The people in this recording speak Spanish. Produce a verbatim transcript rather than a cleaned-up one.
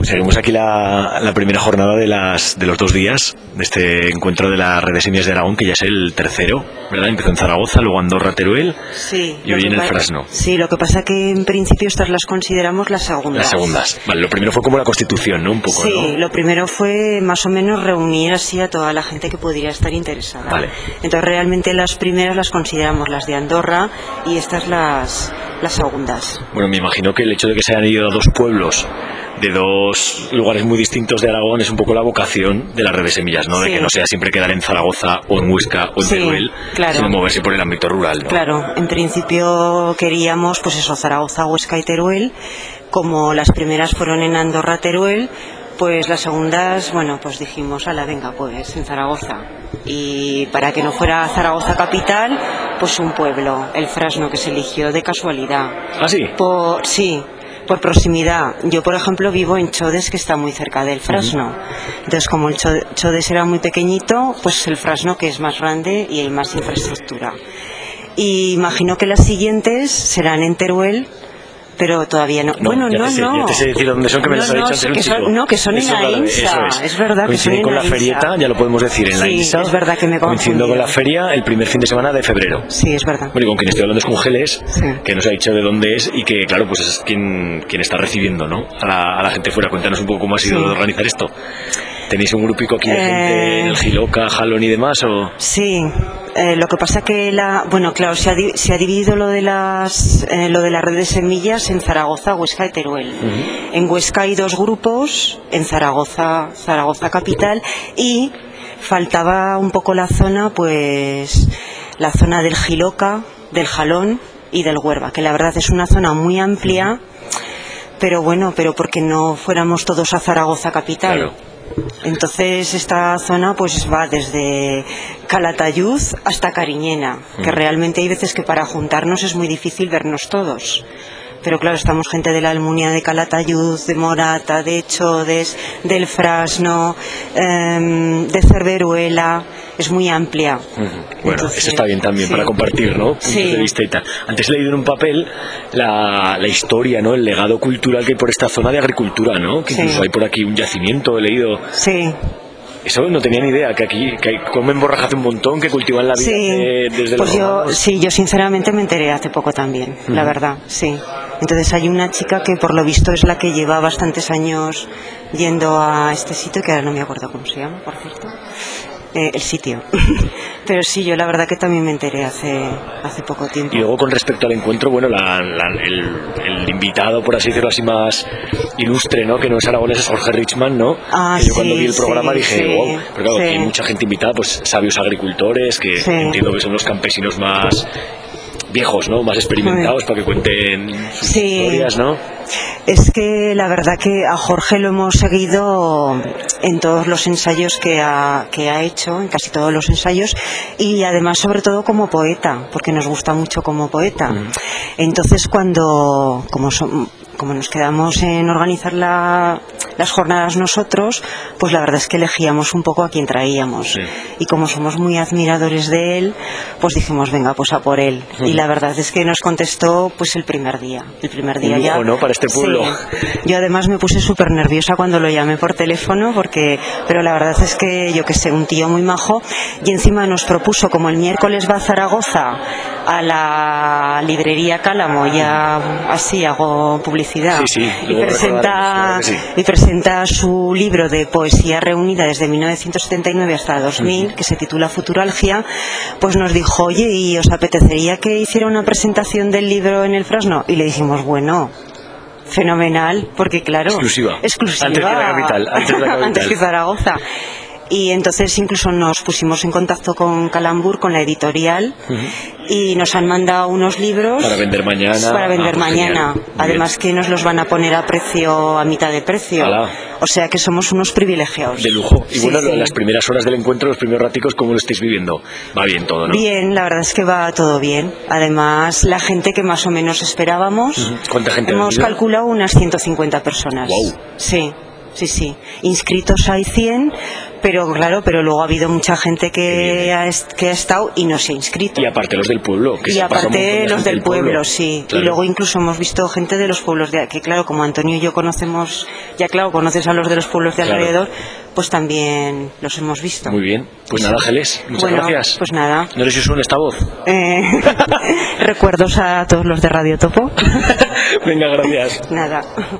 Seguimos aquí la, la primera jornada de las de los dos días de este encuentro de la Red de Semillas de Aragón, que ya es el tercero, ¿verdad? Empezó en Zaragoza, luego Andorra, Teruel, sí, y hoy en el Frasno. Sí, lo que pasa que en principio estas las consideramos las segundas. Las segundas. Vale, lo primero fue como la Constitución, ¿no? Un poco, sí, ¿no? Lo primero fue más o menos reunir así a toda la gente que pudiera estar interesada. Vale. Entonces realmente las primeras las consideramos las de Andorra y estas las, las segundas. Bueno, me imagino que el hecho de que se hayan ido a dos pueblos de dos lugares muy distintos de Aragón es un poco la vocación de la Red de Semillas, ¿no? Sí. De que no sea siempre quedar en Zaragoza o en Huesca o en Sí, Teruel, claro. sino moverse por el ámbito rural, ¿no? Claro, en principio queríamos, pues eso, Zaragoza, Huesca y Teruel. Como las primeras fueron en Andorra, Teruel, pues las segundas, bueno, pues dijimos, ala, venga, pues en Zaragoza. Y para que no fuera Zaragoza capital, pues un pueblo, el Frasno, que se eligió de casualidad. ¿Ah, sí? Por, sí, por proximidad. Yo, por ejemplo, vivo en Chodes, que está muy cerca del Frasno. Uh-huh. Entonces, como el Chodes era muy pequeñito, pues el Frasno, que es más grande y hay más infraestructura. Y imagino que las siguientes serán en Teruel, pero todavía no. No, bueno, ya no, te sé, no. Ya te sé decir dónde son, que me no, las ha no, dicho antes un que chico. son, no, que son Eso, en la claro, INSA. es. es verdad que Coinciden son con en la, la ferieta, ya lo podemos decir, en sí, la INSA. Es verdad que me he coincidiendo con la feria el primer fin de semana de febrero. Sí, es verdad. Bueno, y con quien estoy hablando es con Geles, sí. que nos ha dicho de dónde es y que, claro, pues es quien, quien está recibiendo, ¿no? A la, a la gente fuera. Cuéntanos un poco cómo ha sido sí. organizar esto. ¿Tenéis un grupico aquí de eh... gente en el Giloca, Jalón y demás? ¿O? Sí. Eh, lo que pasa que la, bueno, claro, se ha, se ha dividido lo de las, eh, lo de la Red de Semillas en Zaragoza, Huesca y Teruel. Uh-huh. En Huesca hay dos grupos, en Zaragoza, Zaragoza capital, y faltaba un poco la zona, pues, la zona del Giloca, del Jalón y del Huerva, que la verdad es una zona muy amplia, pero bueno, pero porque no fuéramos todos a Zaragoza capital. Claro. Entonces esta zona pues va desde Calatayud hasta Cariñena, que realmente hay veces que para juntarnos es muy difícil vernos todos. Pero claro, estamos gente de la Almunia, de Calatayud, de Morata, de Chodes, del Frasno, eh, de Cerveruela. Es muy amplia. Uh-huh. Bueno, entonces, eso está bien también, sí, para compartir, ¿no? Puntos sí. de vista y tal. Antes he leído en un papel la, la historia, ¿no? El legado cultural que hay por esta zona de agricultura, ¿no? Que incluso sí. hay por aquí un yacimiento, he leído. Sí. Eso no tenía ni idea, que aquí que comen borraja hace un montón, que cultivan la vida sí. de, desde pues los yo, romanos. Sí, yo sinceramente me enteré hace poco también, uh-huh. la verdad, sí. Entonces hay una chica que por lo visto es la que lleva bastantes años yendo a este sitio, que ahora no me acuerdo cómo se llama, por cierto. Eh, el sitio. Pero sí, yo la verdad que también me enteré hace hace poco tiempo. Y luego con respecto al encuentro, bueno, la, la, el, el invitado, por así decirlo así, más ilustre, ¿no? Que no es aragonés, es Jorge Richman, ¿no? Ah, que yo sí, cuando vi el programa sí, dije, sí, wow, pero claro, sí. aquí hay mucha gente invitada, pues sabios agricultores, que sí. entiendo que son los campesinos más viejos, ¿no? Más experimentados, sí. para que cuenten sus sí. historias, ¿no? Es que la verdad que a Jorge lo hemos seguido en todos los ensayos que ha, que ha hecho, en casi todos los ensayos, y además sobre todo como poeta, porque nos gusta mucho como poeta. Uh-huh. Entonces cuando, como son, como nos quedamos en organizar la, las jornadas nosotros, pues la verdad es que elegíamos un poco a quien traíamos. Sí. Y como somos muy admiradores de él, pues dijimos, venga, pues a por él. Uh-huh. Y la verdad es que nos contestó pues el primer día. El primer día un ya. lujo, ¿no? Para este pueblo. Sí. Yo además me puse súper nerviosa cuando lo llamé por teléfono, porque, pero la verdad es que, yo que sé, un tío muy majo, y encima nos propuso, como el miércoles va a Zaragoza, a la librería Cálamo, ya así hago publicidad, sí, sí, y, presenta, sí. y presenta su libro de poesía reunida desde mil novecientos setenta y nueve hasta dos mil, uh-huh. que se titula Futuralgia, pues nos dijo, oye, ¿y os apetecería que hiciera una presentación del libro en el Frasno? Y le dijimos, bueno, fenomenal, porque claro, exclusiva, exclusiva antes que la capital, antes, de la capital. antes que Zaragoza. Y entonces incluso nos pusimos en contacto con Calambur, con la editorial, uh-huh. y nos han mandado unos libros para vender mañana. Para vender ah, pues mañana. Además bien. Que nos los van a poner a precio, a mitad de precio. Alá. O sea que somos unos privilegiados. De lujo. Y sí, bueno, sí. las primeras horas del encuentro, los primeros raticos, ¿cómo lo estáis viviendo? Va bien todo, ¿no? Bien, la verdad es que va todo bien. Además, la gente que más o menos esperábamos. Uh-huh. ¿Cuánta gente? Hemos calculado unas ciento cincuenta personas. Wow. Sí. sí, sí. Inscritos hay cien, pero claro, pero luego ha habido mucha gente que ha, est- que ha estado y no se ha inscrito. Y aparte los del pueblo. Que Y se pasa un montón de aparte los gente del pueblo, sí. Claro. Y luego incluso hemos visto gente de los pueblos de que claro, como Antonio y yo conocemos, ya claro, conoces a los de los pueblos de Claro. alrededor, pues también los hemos visto. Muy bien. Pues Sí. nada, Ángeles, muchas Bueno, gracias. pues nada. No sé si os suena esta voz. Eh, recuerdos a todos los de Radio Topo. Venga, gracias. Nada.